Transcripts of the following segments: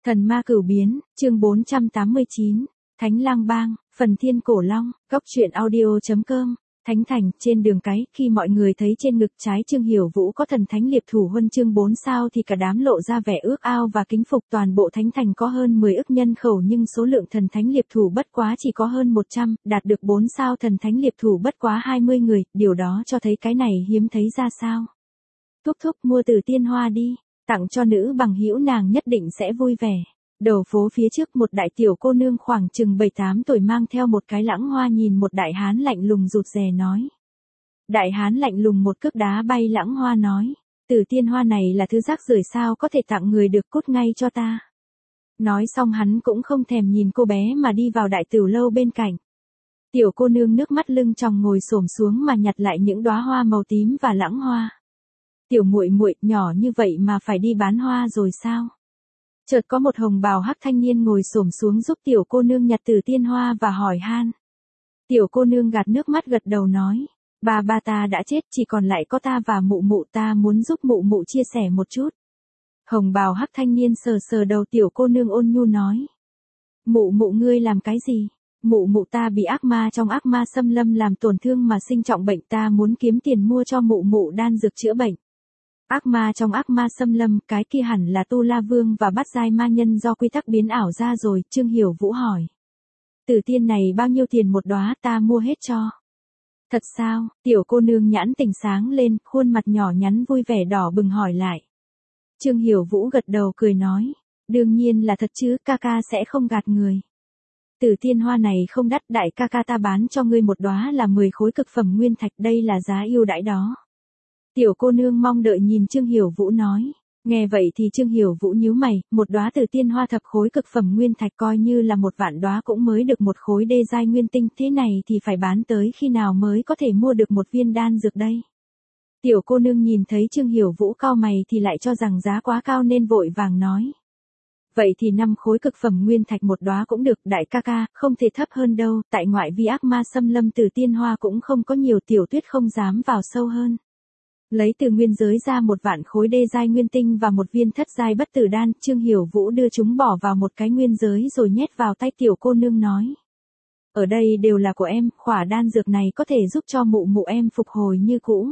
Thần ma cửu biến, chương 489, Thánh Lang Bang, phần Thiên Cổ Long, góc truyện audio.com. Thánh Thành, trên đường cái, khi mọi người thấy trên ngực trái Trương Hiểu Vũ có thần thánh liệp thủ huân chương 4 sao thì cả đám lộ ra vẻ ước ao và kính phục. Toàn bộ Thánh Thành có hơn 10 ức nhân khẩu nhưng số lượng thần thánh liệp thủ bất quá chỉ có hơn 100, đạt được 4 sao thần thánh liệp thủ bất quá 20 người, điều đó cho thấy cái này hiếm thấy ra sao. Thúc thúc mua Tử Tiên Hoa đi, tặng cho nữ bằng hữu nàng nhất định sẽ vui vẻ. Đầu phố phía trước một đại tiểu cô nương khoảng chừng 7-8 tuổi mang theo một cái lãng hoa nhìn một đại hán lạnh lùng rụt rè nói. Đại hán lạnh lùng một cước đá bay lãng hoa nói, Tử Tiên Hoa này là thứ rác rưởi sao có thể tặng người được, cút ngay cho ta. Nói xong hắn cũng không thèm nhìn cô bé mà đi vào đại tiểu lâu bên cạnh. Tiểu cô nương nước mắt lưng tròng ngồi xổm xuống mà nhặt lại những đóa hoa màu tím và lãng hoa. Tiểu muội muội, nhỏ như vậy mà phải đi bán hoa rồi sao? Chợt có một hồng bào hắc thanh niên ngồi xổm xuống giúp tiểu cô nương nhặt Tử Tiên Hoa và hỏi han. Tiểu cô nương gạt nước mắt gật đầu nói, ba ta đã chết, chỉ còn lại có ta và mụ mụ, ta muốn giúp mụ mụ chia sẻ một chút. Hồng bào hắc thanh niên sờ sờ đầu tiểu cô nương ôn nhu nói. Mụ mụ ngươi làm cái gì? Mụ mụ ta bị ác ma trong ác ma xâm lâm làm tổn thương mà sinh trọng bệnh, ta muốn kiếm tiền mua cho mụ mụ đan dược chữa bệnh. Ác ma trong ác ma xâm lâm, cái kia hẳn là Tu La Vương và Bát Giai Ma Nhân do quy tắc biến ảo ra rồi, Trương Hiểu Vũ hỏi. Tử tiên này bao nhiêu tiền một đóa, ta mua hết cho. Thật sao? Tiểu cô nương nhãn tỉnh sáng lên, khuôn mặt nhỏ nhắn vui vẻ đỏ bừng hỏi lại. Trương Hiểu Vũ gật đầu cười nói, đương nhiên là thật chứ, ca ca sẽ không gạt người. Tử Tiên Hoa này không đắt, đại ca ca ta bán cho ngươi một đóa là 10 khối cực phẩm nguyên thạch, đây là giá ưu đãi đó. Tiểu cô nương mong đợi nhìn Trương Hiểu Vũ nói. Nghe vậy thì Trương Hiểu Vũ nhíu mày, một đóa Tử Tiên Hoa thập khối cực phẩm nguyên thạch coi như là 1 vạn đóa cũng mới được 1 khối đê giai nguyên tinh, thế này thì phải bán tới khi nào mới có thể mua được 1 viên đan dược đây. Tiểu cô nương nhìn thấy Trương Hiểu Vũ cau mày thì lại cho rằng giá quá cao nên vội vàng nói. Vậy thì 5 khối cực phẩm nguyên thạch một đóa cũng được, đại ca ca, không thể thấp hơn đâu, tại ngoại vi ác ma xâm lâm Tử Tiên Hoa cũng không có nhiều, tiểu tuyết không dám vào sâu hơn. Lấy từ nguyên giới ra 1 vạn khối đê giai nguyên tinh và 1 viên thất giai bất tử đan, Trương Hiểu Vũ đưa chúng bỏ vào một cái nguyên giới rồi nhét vào tay tiểu cô nương nói. Ở đây đều là của em, khỏa đan dược này có thể giúp cho mụ mụ em phục hồi như cũ.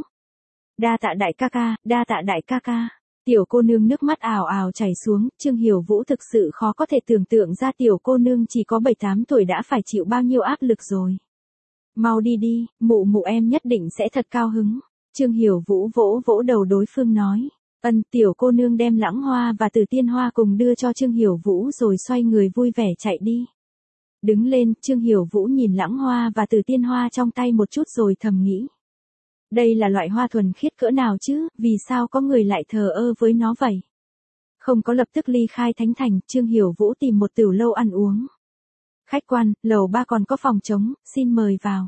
Đa tạ đại ca ca, đa tạ đại ca ca. Tiểu cô nương nước mắt ào ào chảy xuống, Trương Hiểu Vũ thực sự khó có thể tưởng tượng ra tiểu cô nương chỉ có 7-8 tuổi đã phải chịu bao nhiêu áp lực rồi. Mau đi đi, mụ mụ em nhất định sẽ thật cao hứng. Trương Hiểu Vũ vỗ vỗ đầu đối phương nói. Tiểu cô nương đem lãng hoa và Tử Tiên Hoa cùng đưa cho Trương Hiểu Vũ rồi xoay người vui vẻ chạy đi. Đứng lên, Trương Hiểu Vũ nhìn lãng hoa và Tử Tiên Hoa trong tay một chút rồi thầm nghĩ. Đây là loại hoa thuần khiết cỡ nào chứ, vì sao có người lại thờ ơ với nó vậy? Không có lập tức ly khai Thánh Thành, Trương Hiểu Vũ tìm một tiểu lâu ăn uống. Khách quan, lầu 3 còn có phòng trống, xin mời vào.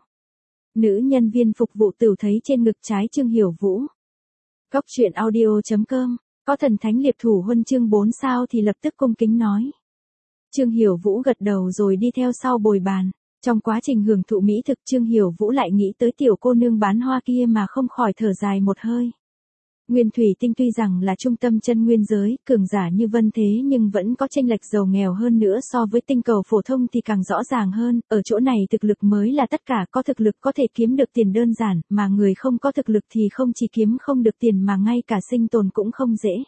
Nữ nhân viên phục vụ tiểu thấy trên ngực trái Trương Hiểu Vũ. Góc truyện audio.com, có thần thánh liệp thủ huân chương 4 sao thì lập tức cung kính nói. Trương Hiểu Vũ gật đầu rồi đi theo sau bồi bàn. Trong quá trình hưởng thụ mỹ thực, Trương Hiểu Vũ lại nghĩ tới tiểu cô nương bán hoa kia mà không khỏi thở dài một hơi. Nguyên thủy tinh tuy rằng là trung tâm chân nguyên giới, cường giả như vân thế nhưng vẫn có chênh lệch giàu nghèo hơn nữa so với tinh cầu phổ thông thì càng rõ ràng hơn, ở chỗ này thực lực mới là tất cả, có thực lực có thể kiếm được tiền đơn giản, mà người không có thực lực thì không chỉ kiếm không được tiền mà ngay cả sinh tồn cũng không dễ.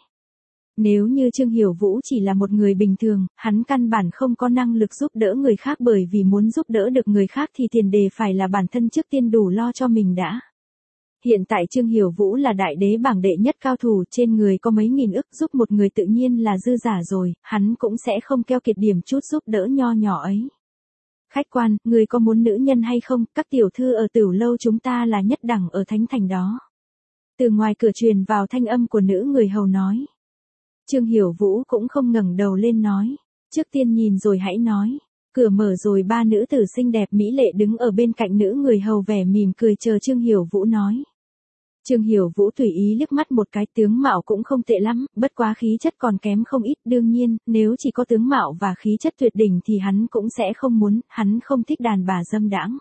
Nếu như Trương Hiểu Vũ chỉ là một người bình thường, hắn căn bản không có năng lực giúp đỡ người khác, bởi vì muốn giúp đỡ được người khác thì tiền đề phải là bản thân trước tiên đủ lo cho mình đã. Hiện tại Trương Hiểu Vũ là đại đế bảng đệ nhất cao thủ, trên người có mấy nghìn ức, giúp một người tự nhiên là dư giả rồi, hắn cũng sẽ không keo kiệt điểm chút giúp đỡ nho nhỏ ấy. Khách quan, người có muốn nữ nhân hay không, các tiểu thư ở tiểu lâu chúng ta là nhất đẳng ở Thánh Thành đó. Từ ngoài cửa truyền vào thanh âm của nữ người hầu nói. Trương Hiểu Vũ cũng không ngẩng đầu lên nói. Trước tiên nhìn rồi hãy nói. Cửa mở rồi 3 nữ tử xinh đẹp mỹ lệ đứng ở bên cạnh nữ người hầu vẻ mỉm cười chờ Trương Hiểu Vũ nói. Trương Hiểu Vũ tùy ý liếc mắt một cái, tướng mạo cũng không tệ lắm, bất quá khí chất còn kém không ít, đương nhiên, nếu chỉ có tướng mạo và khí chất tuyệt đỉnh thì hắn cũng sẽ không muốn, hắn không thích đàn bà dâm đãng.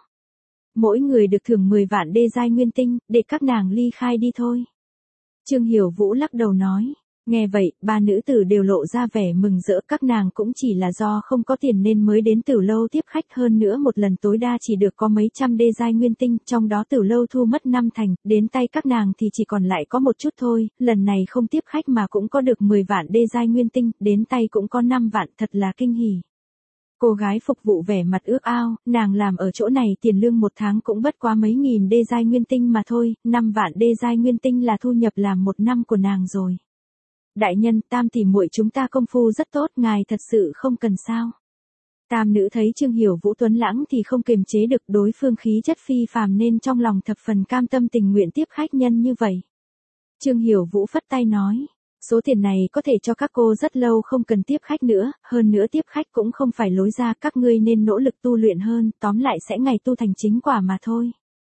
Mỗi người được thưởng 10 vạn đê giai nguyên tinh, để các nàng ly khai đi thôi. Trương Hiểu Vũ lắc đầu nói. Nghe vậy, ba nữ tử đều lộ ra vẻ mừng rỡ, các nàng cũng chỉ là do không có tiền nên mới đến Tử Lâu tiếp khách, hơn nữa một lần tối đa chỉ được có mấy trăm đê giai nguyên tinh, trong đó Tử Lâu thu mất 5 thành, đến tay các nàng thì chỉ còn lại có một chút thôi, lần này không tiếp khách mà cũng có được 10 vạn đê giai nguyên tinh, đến tay cũng có 5 vạn, thật là kinh hỉ. Cô gái phục vụ vẻ mặt ước ao, nàng làm ở chỗ này tiền lương một tháng cũng bất quá mấy nghìn đê giai nguyên tinh mà thôi, 5 vạn đê giai nguyên tinh là thu nhập làm một năm của nàng rồi. Đại nhân, Tam tỷ muội chúng ta công phu rất tốt, ngài thật sự không cần sao. Tam nữ thấy Trương Hiểu Vũ tuấn lãng thì không kiềm chế được, đối phương khí chất phi phàm nên trong lòng thập phần cam tâm tình nguyện tiếp khách nhân như vậy. Trương Hiểu Vũ phất tay nói, số tiền này có thể cho các cô rất lâu không cần tiếp khách nữa, hơn nữa tiếp khách cũng không phải lối ra, các ngươi nên nỗ lực tu luyện hơn, tóm lại sẽ ngày tu thành chính quả mà thôi.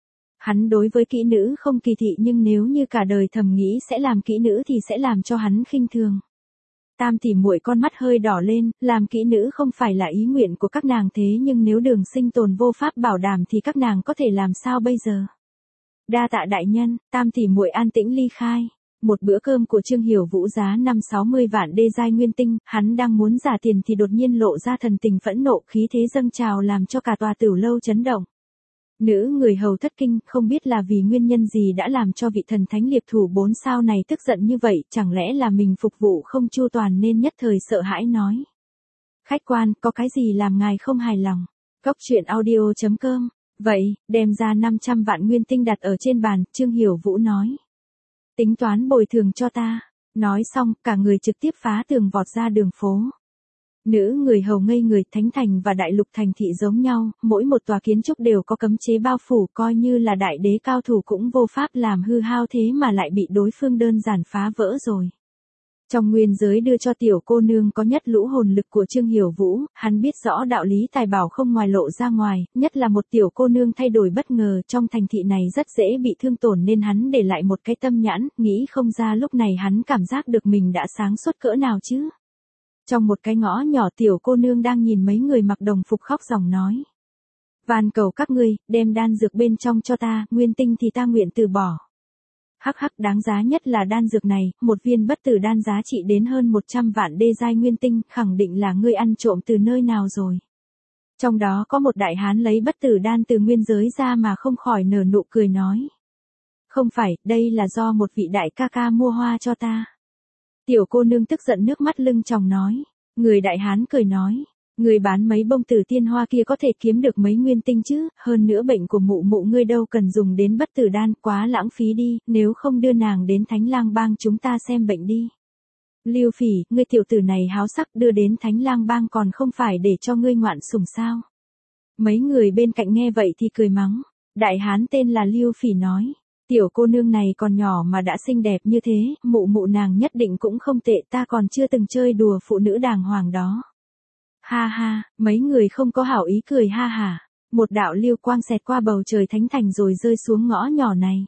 Hắn đối với kỹ nữ không kỳ thị, nhưng nếu như cả đời thầm nghĩ sẽ làm kỹ nữ thì sẽ làm cho hắn khinh thường. Tam tỷ muội con mắt hơi đỏ lên, làm kỹ nữ không phải là ý nguyện của các nàng, thế nhưng nếu đường sinh tồn vô pháp bảo đảm thì các nàng có thể làm sao bây giờ? Đa tạ đại nhân, tam tỷ muội an tĩnh ly khai. Một bữa cơm của Trương Hiểu Vũ giá 5-60 vạn đê giai nguyên tinh, hắn đang muốn giả tiền thì đột nhiên lộ ra thần tình phẫn nộ, khí thế dâng trào làm cho cả tòa Tử Lâu chấn động. Nữ người hầu thất kinh, không biết là vì nguyên nhân gì đã làm cho vị thần thánh liệp thủ 4 sao này tức giận như vậy, chẳng lẽ là mình phục vụ không chu toàn nên nhất thời sợ hãi nói. Khách quan, có cái gì làm ngài không hài lòng? Cốc truyện audio.com. Vậy, đem ra 500 vạn nguyên tinh đặt ở trên bàn, Trương Hiểu Vũ nói. Tính toán bồi thường cho ta. Nói xong, cả người trực tiếp phá tường vọt ra đường phố. Nữ người hầu ngây người, Thánh Thành và Đại Lục thành thị giống nhau, mỗi một tòa kiến trúc đều có cấm chế bao phủ, coi như là đại đế cao thủ cũng vô pháp làm hư hao, thế mà lại bị đối phương đơn giản phá vỡ rồi. Trong nguyên giới đưa cho tiểu cô nương có nhất lũ hồn lực của Trương Hiểu Vũ, hắn biết rõ đạo lý tài bảo không ngoài lộ ra ngoài, nhất là một tiểu cô nương thay đổi bất ngờ trong thành thị này rất dễ bị thương tổn nên hắn để lại một cái tâm nhãn, nghĩ không ra lúc này hắn cảm giác được mình đã sáng suốt cỡ nào chứ. Trong một cái ngõ nhỏ, tiểu cô nương đang nhìn mấy người mặc đồng phục khóc ròng nói. Van cầu các ngươi, đem đan dược bên trong cho ta, nguyên tinh thì ta nguyện từ bỏ. Hắc hắc, đáng giá nhất là đan dược này, một viên bất tử đan giá trị đến hơn 100 vạn đê giai nguyên tinh, khẳng định là ngươi ăn trộm từ nơi nào rồi. Trong đó có một đại hán lấy bất tử đan từ nguyên giới ra mà không khỏi nở nụ cười nói. Không phải, đây là do một vị đại ca ca mua hoa cho ta. Tiểu cô nương tức giận nước mắt lưng tròng nói. Người đại hán cười nói. Người bán mấy bông tử tiên hoa kia có thể kiếm được mấy nguyên tinh chứ, hơn nữa bệnh của mụ mụ ngươi đâu cần dùng đến bất tử đan, quá lãng phí đi, nếu không đưa nàng đến Thánh Lang Bang chúng ta xem bệnh đi. Lưu Phỉ, ngươi tiểu tử này háo sắc, đưa đến Thánh Lang Bang còn không phải để cho ngươi ngoạn sủng sao. Mấy người bên cạnh nghe vậy thì cười mắng. Đại hán tên là Lưu Phỉ nói. Tiểu cô nương này còn nhỏ mà đã xinh đẹp như thế, mụ mụ nàng nhất định cũng không tệ, ta còn chưa từng chơi đùa phụ nữ đàng hoàng đó. Ha ha, mấy người không có hảo ý cười ha hả. Một đạo lưu quang xẹt qua bầu trời Thánh Thành rồi rơi xuống ngõ nhỏ này.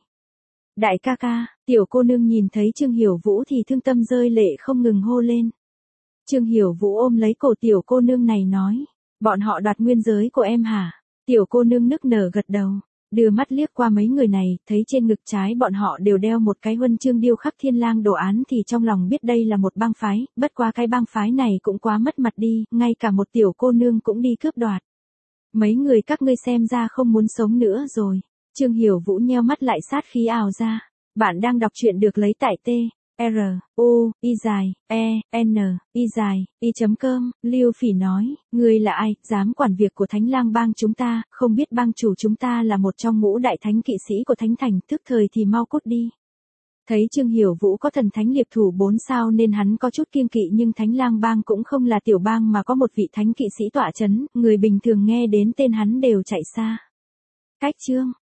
Đại ca ca, tiểu cô nương nhìn thấy Trương Hiểu Vũ thì thương tâm rơi lệ không ngừng hô lên. Trương Hiểu Vũ ôm lấy cổ tiểu cô nương này nói. Bọn họ đoạt nguyên giới của em hả? Tiểu cô nương nức nở gật đầu. Đưa mắt liếc qua mấy người này, thấy trên ngực trái bọn họ đều đeo một cái huân chương điêu khắc thiên lang đồ án thì trong lòng biết đây là một bang phái, bất quá cái bang phái này cũng quá mất mặt đi, ngay cả một tiểu cô nương cũng đi cướp đoạt. Mấy người các ngươi xem ra không muốn sống nữa rồi. Trương Hiểu Vũ nheo mắt lại sát khí ào ra. Bạn đang đọc truyện được lấy tại T. R, U, I dài, E, N, I dài, I.com, Lưu Phỉ nói, ngươi là ai, dám quản việc của Thánh Lang Bang chúng ta, không biết bang chủ chúng ta là một trong ngũ đại thánh kỵ sĩ của Thánh Thành, tức thời thì mau cút đi. Thấy Trương Hiểu Vũ có thần thánh liệp thủ 4 sao nên hắn có chút kiêng kỵ, nhưng Thánh Lang Bang cũng không là tiểu bang mà có một vị thánh kỵ sĩ tọa chấn, người bình thường nghe đến tên hắn đều chạy xa. Cách chương